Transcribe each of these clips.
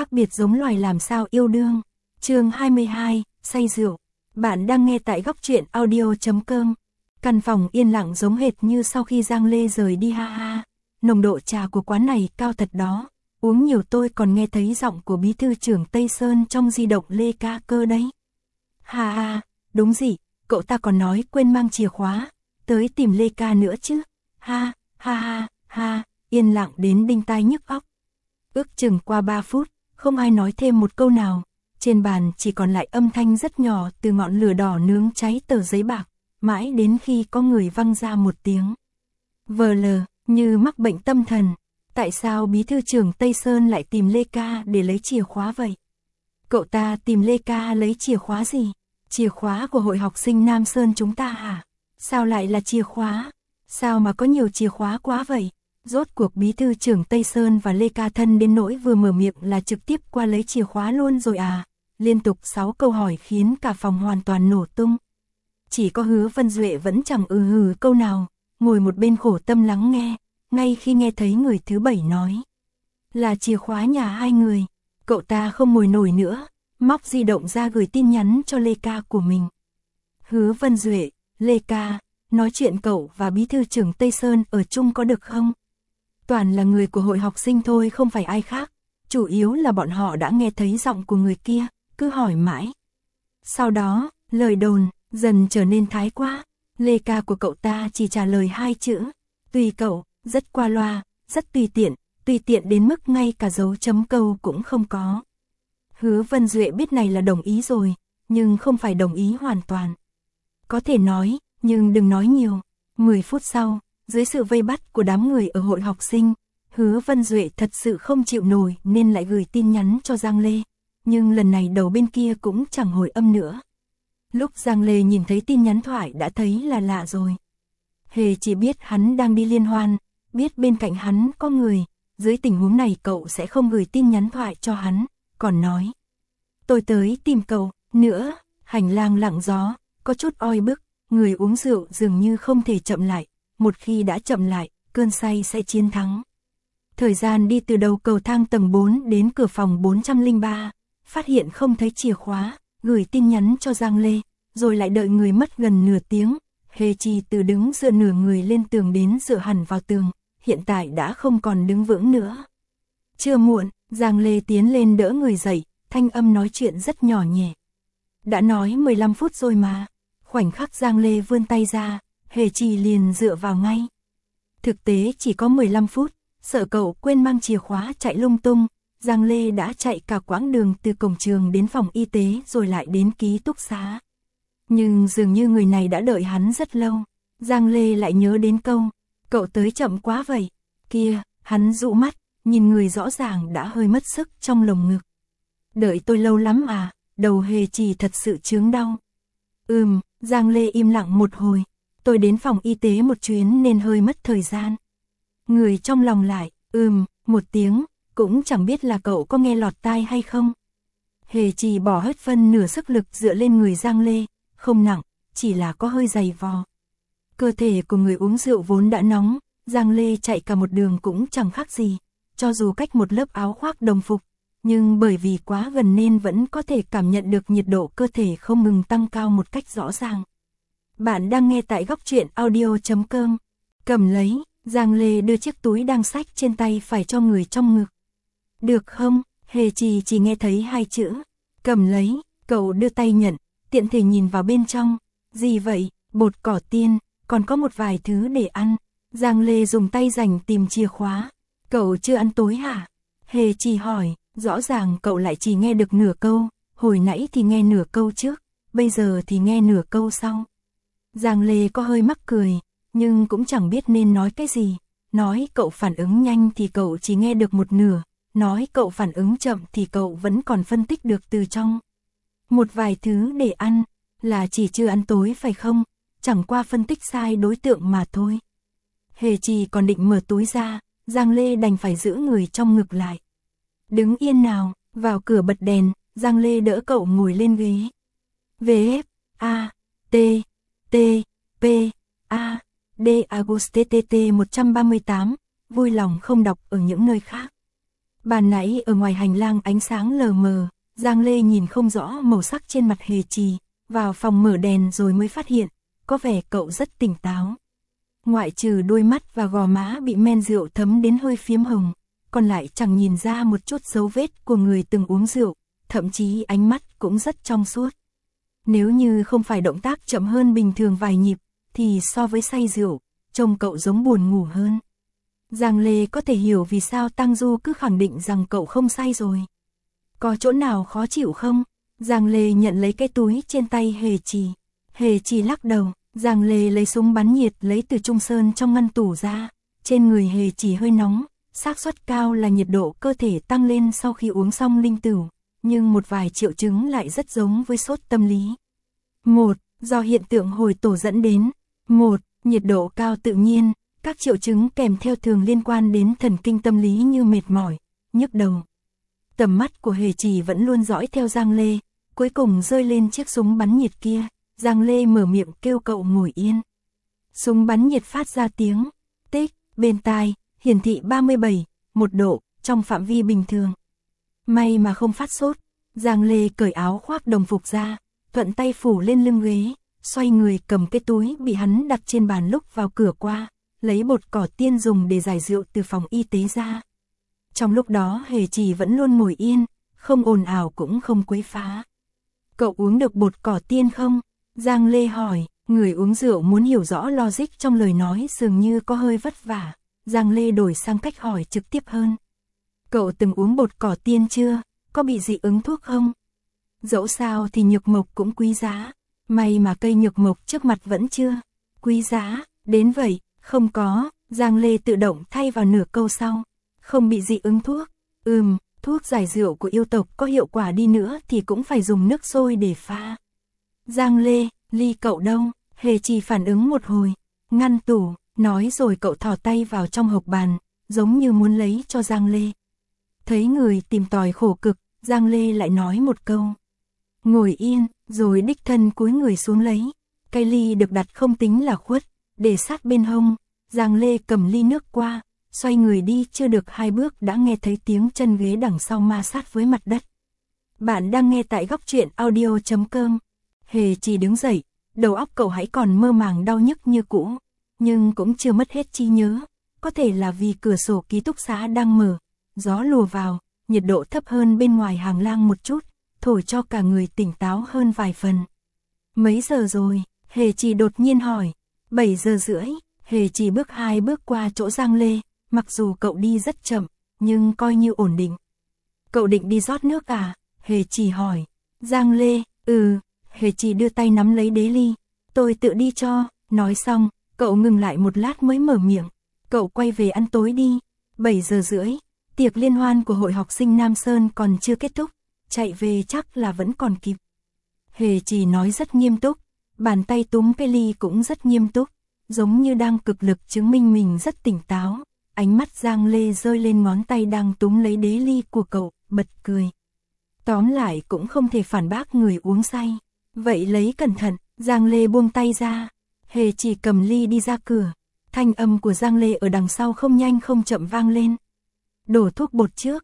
khác biệt giống loài làm sao yêu đương. Chương 22, say rượu. Bạn đang nghe tại góc truyện audio.com. Căn phòng yên lặng giống hệt như sau khi Giang Lê rời đi ha ha. Nồng độ trà của quán này cao thật đó. Uống nhiều tôi còn nghe thấy giọng của bí thư trưởng Tây Sơn trong di động Lê Ca cơ đấy. Ha ha, đúng gì, cậu ta còn nói quên mang chìa khóa, tới tìm Lê Ca nữa chứ. Ha, ha ha, ha, yên lặng đến đinh tai nhức óc. Ước chừng qua 3 phút, không ai nói thêm một câu nào. Trên bàn chỉ còn lại âm thanh rất nhỏ từ ngọn lửa đỏ nướng cháy tờ giấy bạc, mãi đến khi có người văng ra một tiếng. Vờ lờ, như mắc bệnh tâm thần. Tại sao bí thư trưởng Tây Sơn lại tìm Lê Ca để lấy chìa khóa vậy? Cậu ta tìm Lê Ca lấy chìa khóa gì? Chìa khóa của hội học sinh Nam Sơn chúng ta hả? Sao lại là chìa khóa? Sao mà có nhiều chìa khóa quá vậy? Rốt cuộc bí thư trưởng Tây Sơn và Lê Ca thân đến nỗi vừa mở miệng là trực tiếp qua lấy chìa khóa luôn rồi à? Liên tục 6 câu hỏi khiến cả phòng hoàn toàn nổ tung. Chỉ có Hứa Vân Duệ vẫn chẳng hừ câu nào, ngồi một bên khổ tâm lắng nghe, ngay khi nghe thấy người thứ 7 nói. Là chìa khóa nhà hai người, cậu ta không ngồi nổi nữa, móc di động ra gửi tin nhắn cho Lê Ca của mình. Hứa Vân Duệ, Lê Ca, nói chuyện cậu và bí thư trưởng Tây Sơn ở chung có được không? Toàn là người của hội học sinh thôi không phải ai khác, chủ yếu là bọn họ đã nghe thấy giọng của người kia, cứ hỏi mãi. Sau đó, lời đồn dần trở nên thái quá, Lê Ca của cậu ta chỉ trả lời 2 chữ, tùy cậu, rất qua loa, rất tùy tiện đến mức ngay cả dấu chấm câu cũng không có. Hứa Vân Duệ biết này là đồng ý rồi, nhưng không phải đồng ý hoàn toàn. Có thể nói, nhưng đừng nói nhiều. 10 phút sau, dưới sự vây bắt của đám người ở hội học sinh, Hứa Vân Duệ thật sự không chịu nổi nên lại gửi tin nhắn cho Giang Lê. Nhưng lần này đầu bên kia cũng chẳng hồi âm nữa. Lúc Giang Lê nhìn thấy tin nhắn thoại đã thấy là lạ rồi. Hề chỉ biết hắn đang đi liên hoan, biết bên cạnh hắn có người, dưới tình huống này cậu sẽ không gửi tin nhắn thoại cho hắn, còn nói. Tôi tới tìm cậu, nữa, hành lang lặng gió, có chút oi bức, người uống rượu dường như không thể chậm lại, một khi đã chậm lại, cơn say sẽ chiến thắng. Thời gian đi từ đầu cầu thang tầng 4 đến cửa phòng 403, phát hiện không thấy chìa khóa, gửi tin nhắn cho Giang Lê, rồi lại đợi người mất gần nửa tiếng. Hề Trì từ đứng dựa nửa người lên tường đến dựa hẳn vào tường, hiện tại đã không còn đứng vững nữa. Chưa muộn, Giang Lê tiến lên đỡ người dậy, thanh âm nói chuyện rất nhỏ nhẹ. Đã nói 15 phút rồi mà. Khoảnh khắc Giang Lê vươn tay ra, Hề Trì liền dựa vào ngay. Thực tế chỉ có 15 phút, sợ cậu quên mang chìa khóa chạy lung tung, Giang Lê đã chạy cả quãng đường từ cổng trường đến phòng y tế rồi lại đến ký túc xá. Nhưng dường như người này đã đợi hắn rất lâu. Giang Lê lại nhớ đến câu, cậu tới chậm quá vậy. Kia, hắn dụ mắt, nhìn người rõ ràng đã hơi mất sức trong lồng ngực. Đợi tôi lâu lắm à, đầu Hề Trì thật sự chướng đau. Giang Lê im lặng một hồi. Tôi đến phòng y tế một chuyến nên hơi mất thời gian. Người trong lòng lại, một tiếng, cũng chẳng biết là cậu có nghe lọt tai hay không. Hề Trì bỏ hết phân nửa sức lực dựa lên người Giang Lê, không nặng, chỉ là có hơi dày vò. Cơ thể của người uống rượu vốn đã nóng, Giang Lê chạy cả một đường cũng chẳng khác gì, cho dù cách một lớp áo khoác đồng phục, nhưng bởi vì quá gần nên vẫn có thể cảm nhận được nhiệt độ cơ thể không ngừng tăng cao một cách rõ ràng. Bạn đang nghe tại góc truyện audio.com. Cầm lấy, Giang Lê đưa chiếc túi đang xách trên tay phải cho người trong ngực. Được không? Hề Trì chỉ nghe thấy 2 chữ. Cầm lấy, cậu đưa tay nhận, tiện thể nhìn vào bên trong. Gì vậy? Bột cỏ tiên, còn có một vài thứ để ăn. Giang Lê dùng tay rảnh tìm chìa khóa. Cậu chưa ăn tối hả? Hề Trì hỏi, rõ ràng cậu lại chỉ nghe được nửa câu, hồi nãy thì nghe nửa câu trước, bây giờ thì nghe nửa câu sau. Giang Lê có hơi mắc cười, nhưng cũng chẳng biết nên nói cái gì. Nói cậu phản ứng nhanh thì cậu chỉ nghe được một nửa, nói cậu phản ứng chậm thì cậu vẫn còn phân tích được từ trong. Một vài thứ để ăn, là chỉ chưa ăn tối phải không? Chẳng qua phân tích sai đối tượng mà thôi. Hề Trì còn định mở túi ra, Giang Lê đành phải giữ người trong ngực lại. Đứng yên nào, vào cửa bật đèn, Giang Lê đỡ cậu ngồi lên ghế. VF, A, T, T, P, A, D August TTT 138, vui lòng không đọc ở những nơi khác. Ban nãy ở ngoài hành lang ánh sáng lờ mờ, Giang Lê nhìn không rõ màu sắc trên mặt Hề Trì, vào phòng mở đèn rồi mới phát hiện, có vẻ cậu rất tỉnh táo. Ngoại trừ đôi mắt và gò má bị men rượu thấm đến hơi phiếm hồng, còn lại chẳng nhìn ra một chút dấu vết của người từng uống rượu, thậm chí ánh mắt cũng rất trong suốt. Nếu như không phải động tác chậm hơn bình thường vài nhịp, thì so với say rượu, trông cậu giống buồn ngủ hơn. Giang Lê có thể hiểu vì sao Tăng Du cứ khẳng định rằng cậu không say rồi. Có chỗ nào khó chịu không? Giang Lê nhận lấy cái túi trên tay Hề Trì. Hề Trì lắc đầu, Giang Lê lấy súng bắn nhiệt lấy từ Trung Sơn trong ngăn tủ ra. Trên người Hề Trì hơi nóng, xác suất cao là nhiệt độ cơ thể tăng lên sau khi uống xong linh tửu, nhưng một vài triệu chứng lại rất giống với sốt tâm lý. 1. Do hiện tượng hồi tổ dẫn đến. 1. Nhiệt độ cao tự nhiên. Các triệu chứng kèm theo thường liên quan đến thần kinh tâm lý như mệt mỏi, nhức đầu. Tầm mắt của Hề Trì vẫn luôn dõi theo Giang Lê, cuối cùng rơi lên chiếc súng bắn nhiệt kia. Giang Lê mở miệng kêu cậu ngồi yên. Súng bắn nhiệt phát ra tiếng tích, bên tai, hiển thị 37,1 độ, trong phạm vi bình thường. May mà không phát sốt. Giang Lê cởi áo khoác đồng phục ra, thuận tay phủ lên lưng ghế, xoay người cầm cái túi bị hắn đặt trên bàn lúc vào cửa qua, lấy bột cỏ tiên dùng để giải rượu từ phòng y tế ra. Trong lúc đó Hề Trì vẫn luôn ngồi yên, không ồn ào cũng không quấy phá. Cậu uống được bột cỏ tiên không? Giang Lê hỏi, người uống rượu muốn hiểu rõ logic trong lời nói dường như có hơi vất vả. Giang Lê đổi sang cách hỏi trực tiếp hơn. Cậu từng uống bột cỏ tiên chưa? Có bị dị ứng thuốc không? Dẫu sao thì nhược mộc cũng quý giá. May mà cây nhược mộc trước mặt vẫn chưa quý giá đến vậy. Không có, Giang Lê tự động thay vào nửa câu sau. Không bị dị ứng thuốc. Thuốc giải rượu của yêu tộc có hiệu quả đi nữa thì cũng phải dùng nước sôi để pha. Giang Lê, ly cậu đâu? Hề Trì phản ứng một hồi. Ngăn tủ, nói rồi cậu thò tay vào trong hộc bàn, giống như muốn lấy cho Giang Lê. Thấy người tìm tòi khổ cực, Giang Lê lại nói một câu. Ngồi yên, rồi đích thân cúi người xuống lấy. Cái ly được đặt không tính là khuất, để sát bên hông. Giang Lê cầm ly nước qua, xoay người đi chưa được 2 bước đã nghe thấy tiếng chân ghế đằng sau ma sát với mặt đất. Bạn đang nghe tại góc truyện audio.com. Hề Trì đứng dậy, đầu óc cậu hãy còn mơ màng đau nhức như cũ, nhưng cũng chưa mất hết trí nhớ. Có thể là vì cửa sổ ký túc xá đang mở, gió lùa vào, nhiệt độ thấp hơn bên ngoài hành lang một chút, thổi cho cả người tỉnh táo hơn vài phần. Mấy giờ rồi? Hề Trì đột nhiên hỏi. 7 giờ rưỡi. Hề Trì bước 2 bước qua chỗ Giang Lê, mặc dù cậu đi rất chậm, nhưng coi như ổn định. Cậu định đi rót nước à? Hề Trì hỏi. Giang Lê, Hề Trì đưa tay nắm lấy đế ly. Tôi tự đi cho. Nói xong, cậu ngừng lại một lát mới mở miệng. Cậu quay về ăn tối đi. 7 giờ rưỡi, tiệc liên hoan của hội học sinh Nam Sơn còn chưa kết thúc, chạy về chắc là vẫn còn kịp. Hề Trì nói rất nghiêm túc, bàn tay túm cái ly cũng rất nghiêm túc, giống như đang cực lực chứng minh mình rất tỉnh táo. Ánh mắt Giang Lê rơi lên ngón tay đang túm lấy đế ly của cậu, bật cười. Tóm lại cũng không thể phản bác người uống say. Vậy lấy cẩn thận. Giang Lê buông tay ra. Hề Trì cầm ly đi ra cửa. Thanh âm của Giang Lê ở đằng sau không nhanh không chậm vang lên. Đổ thuốc bột trước.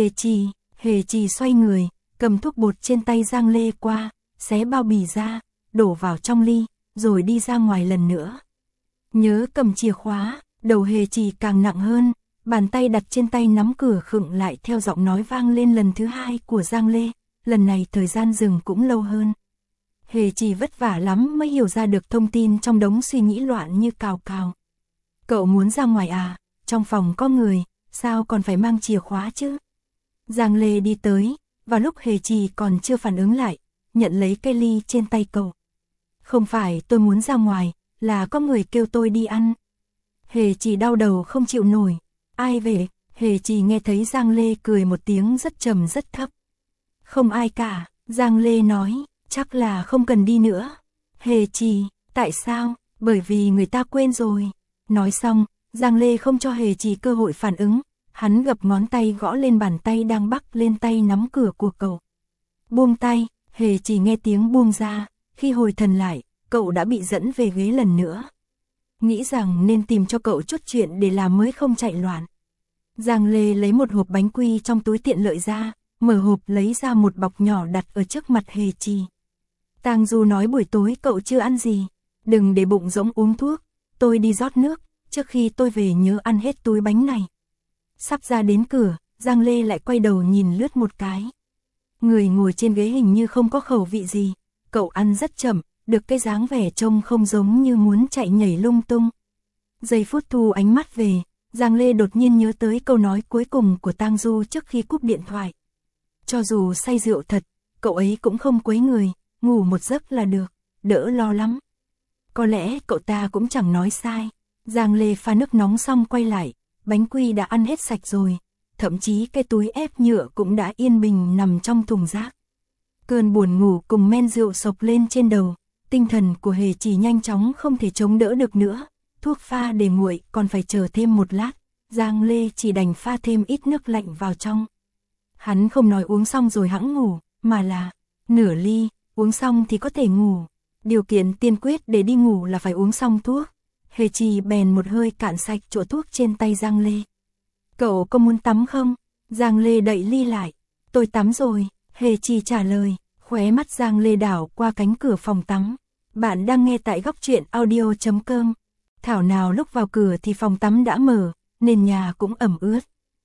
Hề Trì xoay người, cầm thuốc bột trên tay Giang Lê qua, xé bao bì ra, đổ vào trong ly, rồi đi ra ngoài lần nữa. Nhớ cầm chìa khóa. Đầu Hề Trì càng nặng hơn, bàn tay đặt trên tay nắm cửa khựng lại theo giọng nói vang lên lần thứ 2 của Giang Lê, lần này thời gian dừng cũng lâu hơn. Hề Trì vất vả lắm mới hiểu ra được thông tin trong đống suy nghĩ loạn như cào cào. Cậu muốn ra ngoài à? Trong phòng có người, sao còn phải mang chìa khóa chứ? Giang Lê đi tới, vào lúc Hề Trì còn chưa phản ứng lại, nhận lấy cây ly trên tay cậu. Không phải tôi muốn ra ngoài, là có người kêu tôi đi ăn. Hề Trì đau đầu không chịu nổi. Ai về? Hề Trì nghe thấy Giang Lê cười một tiếng rất trầm rất thấp. Không ai cả. Giang Lê nói, chắc là không cần đi nữa. Hề Trì, tại sao? Bởi vì người ta quên rồi. Nói xong, Giang Lê không cho Hề Trì cơ hội phản ứng. Hắn gập ngón tay gõ lên bàn tay đang bắc lên tay nắm cửa của cậu. Buông tay. Hề Trì nghe tiếng buông ra. Khi hồi thần lại, cậu đã bị dẫn về ghế lần nữa. Nghĩ rằng nên tìm cho cậu chút chuyện để làm mới không chạy loạn. Giang Lê lấy một hộp bánh quy trong túi tiện lợi ra, mở hộp lấy ra một bọc nhỏ đặt ở trước mặt Hề Trì. Tang Du nói buổi tối cậu chưa ăn gì, đừng để bụng rỗng uống thuốc, tôi đi rót nước, trước khi tôi về nhớ ăn hết túi bánh này. Sắp ra đến cửa, Giang Lê lại quay đầu nhìn lướt một cái. Người ngồi trên ghế hình như không có khẩu vị gì, cậu ăn rất chậm, được cái dáng vẻ trông không giống như muốn chạy nhảy lung tung. Giây phút thu ánh mắt về, Giang Lê đột nhiên nhớ tới câu nói cuối cùng của Tang Du trước khi cúp điện thoại. Cho dù say rượu thật, cậu ấy cũng không quấy người, ngủ một giấc là được, đỡ lo lắm. Có lẽ cậu ta cũng chẳng nói sai. Giang Lê pha nước nóng xong quay lại, bánh quy đã ăn hết sạch rồi, thậm chí cái túi ép nhựa cũng đã yên bình nằm trong thùng rác. Cơn buồn ngủ cùng men rượu sộc lên trên đầu, tinh thần của Hề Trì nhanh chóng không thể chống đỡ được nữa. Thuốc pha để nguội còn phải chờ thêm một lát, Giang Lê chỉ đành pha thêm ít nước lạnh vào trong. Hắn không nói uống xong rồi hẵng ngủ, mà là nửa ly, uống xong thì có thể ngủ. Điều kiện tiên quyết để đi ngủ là phải uống xong thuốc. Hề Trì bèn một hơi cạn sạch chỗ thuốc trên tay Giang Lê. Cậu có muốn tắm không? Giang Lê đậy ly lại. Tôi tắm rồi, Hề Trì trả lời, khóe mắt Giang Lê đảo qua cánh cửa phòng tắm. Bạn đang nghe tại góc truyện audio.com. Thảo nào lúc vào cửa thì phòng tắm đã mở, nền nhà cũng ẩm ướt.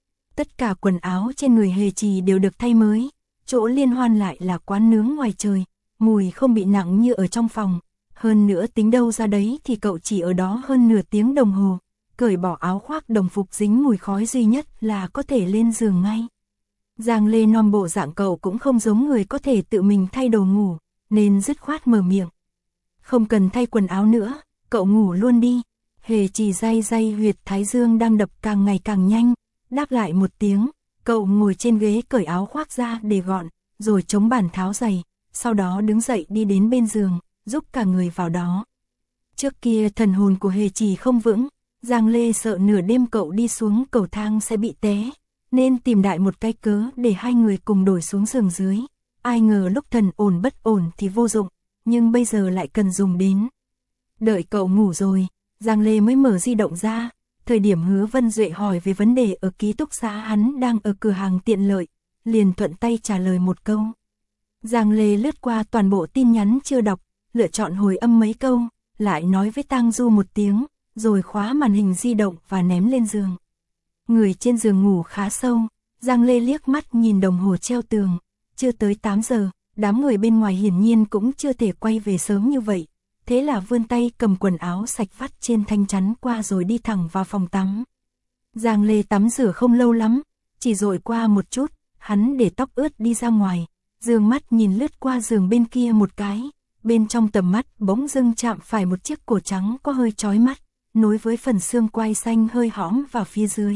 Tất cả quần áo trên người Hề Trì đều được thay mới, chỗ liên hoan lại là quán nướng ngoài trời, mùi không bị nặng như ở trong phòng. Hơn nữa tính đâu ra đấy thì cậu chỉ ở đó hơn nửa tiếng đồng hồ, cởi bỏ áo khoác đồng phục dính mùi khói duy nhất là có thể lên giường ngay. Giang Lê non bộ dạng cậu cũng không giống người có thể tự mình thay đồ ngủ, nên dứt khoát mở miệng. Không cần thay quần áo nữa, cậu ngủ luôn đi. Hề Trì day day huyệt thái dương đang đập càng ngày càng nhanh, đáp lại một tiếng, cậu ngồi trên ghế cởi áo khoác ra để gọn, rồi chống bàn tháo giày, sau đó đứng dậy đi đến bên giường, giúp cả người vào đó. Trước kia thần hồn của Hề Trì không vững, Giang Lê sợ nửa đêm cậu đi xuống cầu thang sẽ bị té, nên tìm đại một cái cớ để hai người cùng đổi xuống giường dưới. Ai ngờ lúc thần ổn bất ổn thì vô dụng, nhưng bây giờ lại cần dùng đến. Đợi cậu ngủ rồi, Giang Lê mới mở di động ra, thời điểm Hứa Vân Duệ hỏi về vấn đề ở ký túc xá hắn đang ở cửa hàng tiện lợi, liền thuận tay trả lời một câu. Giang Lê lướt qua toàn bộ tin nhắn chưa đọc, lựa chọn hồi âm mấy câu, lại nói với Tang Du một tiếng, rồi khóa màn hình di động và ném lên giường. Người trên giường ngủ khá sâu, Giang Lê liếc mắt nhìn đồng hồ treo tường, chưa tới 8 giờ, đám người bên ngoài hiển nhiên cũng chưa thể quay về sớm như vậy. Thế là vươn tay cầm quần áo sạch vắt trên thanh chắn qua rồi đi thẳng vào phòng tắm. Giang Lê tắm rửa không lâu lắm, chỉ dội qua một chút, hắn để tóc ướt đi ra ngoài, dương mắt nhìn lướt qua giường bên kia một cái, bên trong tầm mắt bỗng dưng chạm phải một chiếc cổ trắng có hơi chói mắt, nối với phần xương quai xanh hơi hõm vào phía dưới.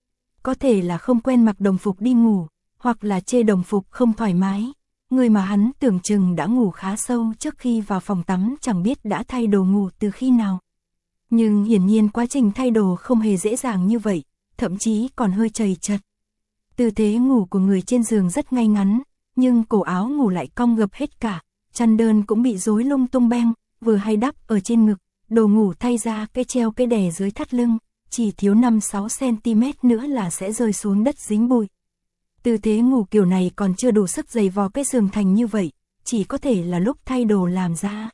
Có thể là không quen mặc đồng phục đi ngủ, hoặc là chê đồng phục không thoải mái. Người mà hắn tưởng chừng đã ngủ khá sâu trước khi vào phòng tắm chẳng biết đã thay đồ ngủ từ khi nào. Nhưng hiển nhiên quá trình thay đồ không hề dễ dàng như vậy, thậm chí còn hơi chầy chật. Tư thế ngủ của người trên giường rất ngay ngắn, nhưng cổ áo ngủ lại cong gập hết cả, chăn đơn cũng bị rối lung tung beng, vừa hay đắp ở trên ngực, đồ ngủ thay ra cái treo cái đè dưới thắt lưng, chỉ thiếu 5-6 cm nữa là sẽ rơi xuống đất dính bụi. Tư thế ngủ kiểu này còn chưa đủ sức giày vò cái giường thành như vậy, chỉ có thể là lúc thay đồ làm ra.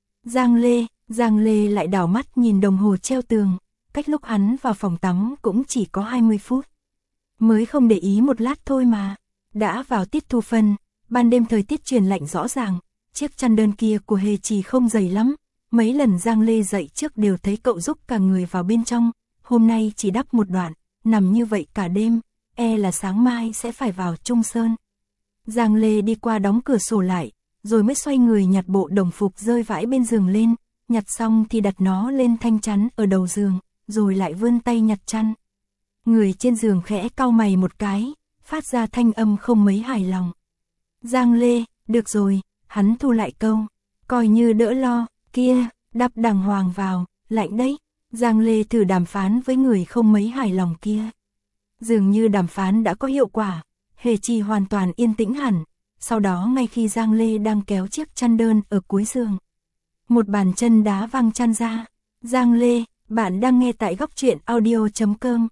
Giang Lê lại đảo mắt nhìn đồng hồ treo tường, cách lúc hắn vào phòng tắm cũng chỉ có 20 phút. Mới không để ý một lát thôi mà, đã vào tiết thu phân, ban đêm thời tiết chuyển lạnh rõ ràng, chiếc chăn đơn kia của Hề Trì không dày lắm, mấy lần Giang Lê dậy trước đều thấy cậu giúp cả người vào bên trong, hôm nay chỉ đắp một đoạn, nằm như vậy cả đêm. Là sáng mai sẽ phải vào Trung Sơn. Giang Lê đi qua đóng cửa sổ lại, rồi mới xoay người nhặt bộ đồng phục rơi vãi bên giường lên, nhặt xong thì đặt nó lên thanh chắn ở đầu giường, rồi lại vươn tay nhặt chăn. Người trên giường khẽ cau mày một cái, phát ra thanh âm không mấy hài lòng. Giang Lê, được rồi, hắn thu lại câu, coi như đỡ lo, kia, đắp đàng hoàng vào, lạnh đấy. Giang Lê thử đàm phán với người không mấy hài lòng kia. Dường như đàm phán đã có hiệu quả, Hề Trì hoàn toàn yên tĩnh hẳn, sau đó ngay khi Giang Lê đang kéo chiếc chăn đơn ở cuối giường, một bàn chân đá văng chăn ra. Giang Lê, bạn đang nghe tại góc truyện audio.com.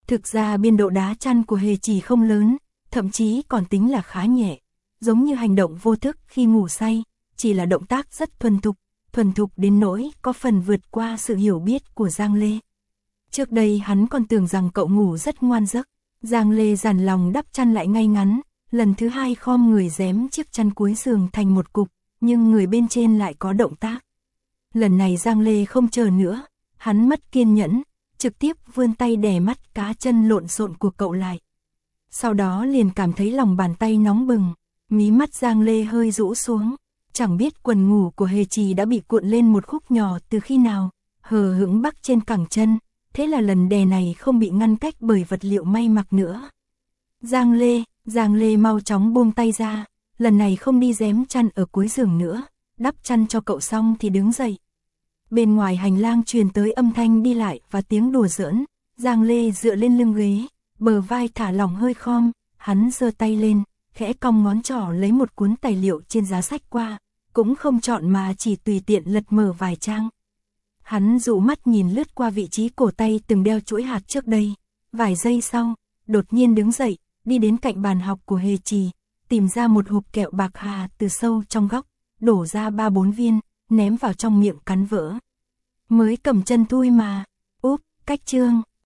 Thực ra biên độ đá chăn của Hề Trì không lớn, thậm chí còn tính là khá nhẹ, giống như hành động vô thức khi ngủ say, chỉ là động tác rất thuần thục đến nỗi có phần vượt qua sự hiểu biết của Giang Lê. Trước đây hắn còn tưởng rằng cậu ngủ rất ngoan giấc. Giang Lê dằn lòng đắp chăn lại ngay ngắn, lần thứ hai khom người rém chiếc chăn cuối giường thành một cục, nhưng người bên trên lại có động tác. Lần này Giang Lê không chờ nữa, hắn mất kiên nhẫn, trực tiếp vươn tay đè mắt cá chân lộn xộn của cậu lại. Sau đó liền cảm thấy lòng bàn tay nóng bừng, mí mắt Giang Lê hơi rũ xuống, chẳng biết quần ngủ của Hề Trì đã bị cuộn lên một khúc nhỏ từ khi nào, hờ hững bắc trên cẳng chân, thế là lần đè này không bị ngăn cách bởi vật liệu may mặc nữa. Giang Lê mau chóng buông tay ra, lần này không đi rém chăn ở cuối giường nữa, đắp chăn cho cậu xong thì đứng dậy. Bên ngoài hành lang truyền tới âm thanh đi lại và tiếng đùa giỡn, Giang Lê dựa lên lưng ghế, bờ vai thả lỏng hơi khom, hắn giơ tay lên, khẽ cong ngón trỏ lấy một cuốn tài liệu trên giá sách qua, cũng không chọn mà chỉ tùy tiện lật mở vài trang. Hắn dụ mắt nhìn lướt qua vị trí cổ tay từng đeo chuỗi hạt trước đây, vài giây sau, đột nhiên đứng dậy, đi đến cạnh bàn học của Hề Trì, tìm ra một hộp kẹo bạc hà từ sâu trong góc, đổ ra 3-4 viên, ném vào trong miệng cắn vỡ. Mới cầm chân thui mà, cách chương.